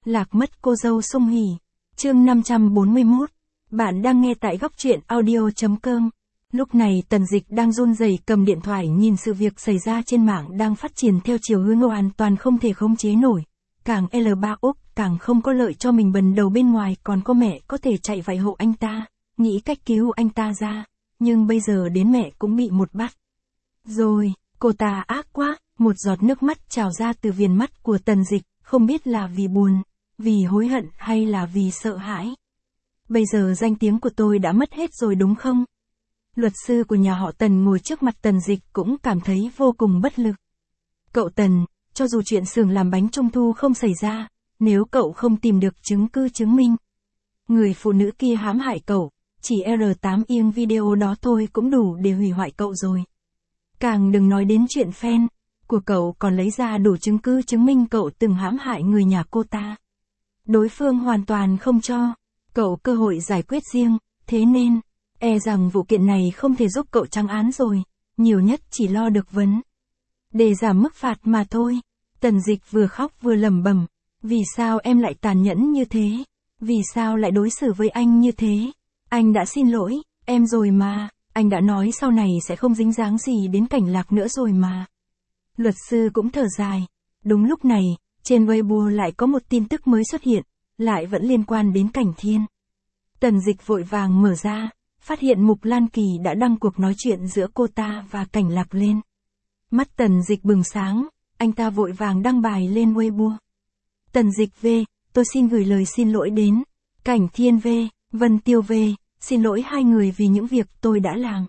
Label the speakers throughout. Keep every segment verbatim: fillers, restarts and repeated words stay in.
Speaker 1: Lạc mất cô dâu Sung Hỉ. Chương năm trăm bốn mươi mốt. Bạn đang nghe tại góc truyện audio.com. Lúc này Tần Dịch đang run rẩy cầm điện thoại nhìn sự việc xảy ra trên mạng đang phát triển theo chiều hướng hoàn toàn không thể khống chế nổi. Càng L ba Úc càng không có lợi cho mình, bần đầu bên ngoài còn có mẹ có thể chạy vạy hộ anh ta, nghĩ cách cứu anh ta ra. Nhưng bây giờ đến mẹ cũng bị một bắt. Rồi, cô ta ác quá, một giọt nước mắt trào ra từ viền mắt của Tần Dịch, không biết là vì buồn, vì hối hận hay là vì sợ hãi. Bây giờ danh tiếng của tôi đã mất hết rồi đúng không? Luật sư của nhà họ Tần ngồi trước mặt Tần Dịch cũng cảm thấy vô cùng bất lực. Cậu Tần, cho dù chuyện xưởng làm bánh trung thu không xảy ra, nếu cậu không tìm được chứng cứ chứng minh người phụ nữ kia hãm hại cậu, chỉ R tám yên video đó thôi cũng đủ để hủy hoại cậu rồi. Càng đừng nói đến chuyện fan của cậu còn lấy ra đủ chứng cứ chứng minh cậu từng hãm hại người nhà cô ta. Đối phương hoàn toàn không cho cậu cơ hội giải quyết riêng, thế nên, e rằng vụ kiện này không thể giúp cậu trắng án rồi, nhiều nhất chỉ lo được vấn để giảm mức phạt mà thôi. Tần Dịch vừa khóc vừa lẩm bẩm, vì sao em lại tàn nhẫn như thế? Vì sao lại đối xử với anh như thế? Anh đã xin lỗi em rồi mà, anh đã nói sau này sẽ không dính dáng gì đến Cảnh Lạc nữa rồi mà. Luật sư cũng thở dài. Đúng lúc này, trên Weibo lại có một tin tức mới xuất hiện, lại vẫn liên quan đến Cảnh Thiên. Tần Dịch vội vàng mở ra, phát hiện Mục Lan Kỳ đã đăng cuộc nói chuyện giữa cô ta và Cảnh Lạc lên. Mắt Tần Dịch bừng sáng, anh ta vội vàng đăng bài lên Weibo. Tần Dịch V, tôi xin gửi lời xin lỗi đến Cảnh Thiên V, Vân Tiêu V, xin lỗi hai người vì những việc tôi đã làm.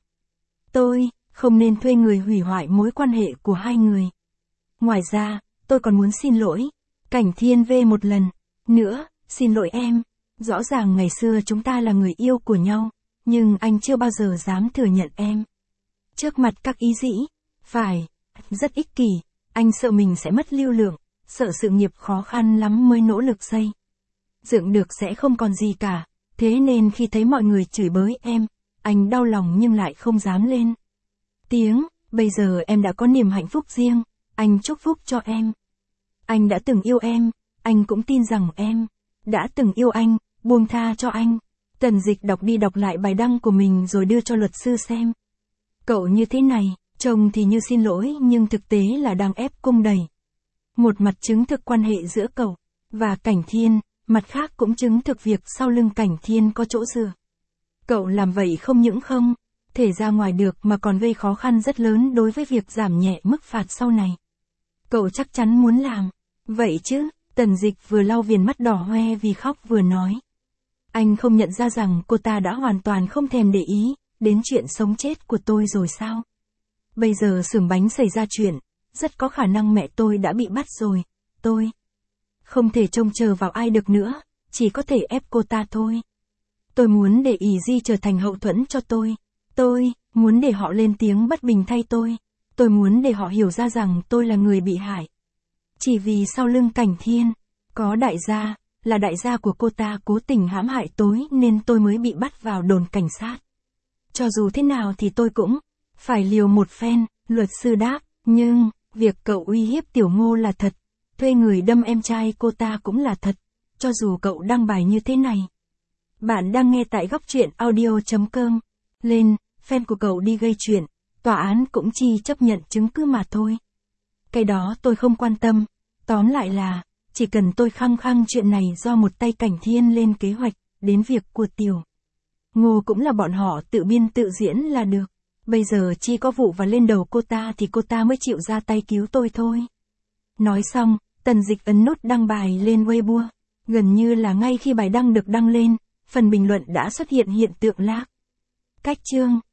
Speaker 1: Tôi không nên thuê người hủy hoại mối quan hệ của hai người. Ngoài ra, tôi còn muốn xin lỗi Cảnh Thiên V một lần nữa, xin lỗi em. Rõ ràng ngày xưa chúng ta là người yêu của nhau, nhưng anh chưa bao giờ dám thừa nhận em trước mặt các ý dĩ. Phải, rất ích kỷ, anh sợ mình sẽ mất lưu lượng, sợ sự nghiệp khó khăn lắm mới nỗ lực xây dựng được sẽ không còn gì cả, thế nên khi thấy mọi người chửi bới em, anh đau lòng nhưng lại không dám lên tiếng. Bây giờ em đã có niềm hạnh phúc riêng, anh chúc phúc cho em. Anh đã từng yêu em, anh cũng tin rằng em đã từng yêu anh, buông tha cho anh. Tần Dịch đọc đi đọc lại bài đăng của mình rồi đưa cho luật sư xem. Cậu như thế này, trông thì như xin lỗi nhưng thực tế là đang ép cung đẩy. Một mặt chứng thực quan hệ giữa cậu và Cảnh Thiên, mặt khác cũng chứng thực việc sau lưng Cảnh Thiên có chỗ dựa. Cậu làm vậy không những không thể ra ngoài được mà còn gây khó khăn rất lớn đối với việc giảm nhẹ mức phạt sau này. Cậu chắc chắn muốn làm vậy chứ? Tần Dịch vừa lau viền mắt đỏ hoe vì khóc vừa nói. Anh không nhận ra rằng cô ta đã hoàn toàn không thèm để ý đến chuyện sống chết của tôi rồi sao? Bây giờ xưởng bánh xảy ra chuyện, rất có khả năng mẹ tôi đã bị bắt rồi. Tôi không thể trông chờ vào ai được nữa, chỉ có thể ép cô ta thôi. Tôi muốn để ỷ Di trở thành hậu thuẫn cho tôi. Tôi muốn để họ lên tiếng bất bình thay tôi. Tôi muốn để họ hiểu ra rằng tôi là người bị hại. Chỉ vì sau lưng Cảnh Thiên có đại gia, là đại gia của cô ta cố tình hãm hại tôi nên tôi mới bị bắt vào đồn cảnh sát. Cho dù thế nào thì tôi cũng phải liều một phen, luật sư đáp. Nhưng, việc cậu uy hiếp Tiểu Ngô là thật, thuê người đâm em trai cô ta cũng là thật, cho dù cậu đăng bài như thế này. Bạn đang nghe tại góc truyện audio.com. Lên, fan của cậu đi gây chuyện, tòa án cũng chỉ chấp nhận chứng cứ mà thôi. Cái đó tôi không quan tâm, tóm lại là, chỉ cần tôi khăng khăng chuyện này do một tay Cảnh Thiên lên kế hoạch, đến việc của Tiểu Ngô cũng là bọn họ tự biên tự diễn là được. Bây giờ chỉ có vụ và lên đầu cô ta thì cô ta mới chịu ra tay cứu tôi thôi. Nói xong, Tần Dịch ấn nút đăng bài lên Weibo. Gần như là ngay khi bài đăng được đăng lên, phần bình luận đã xuất hiện hiện tượng lag cách chương.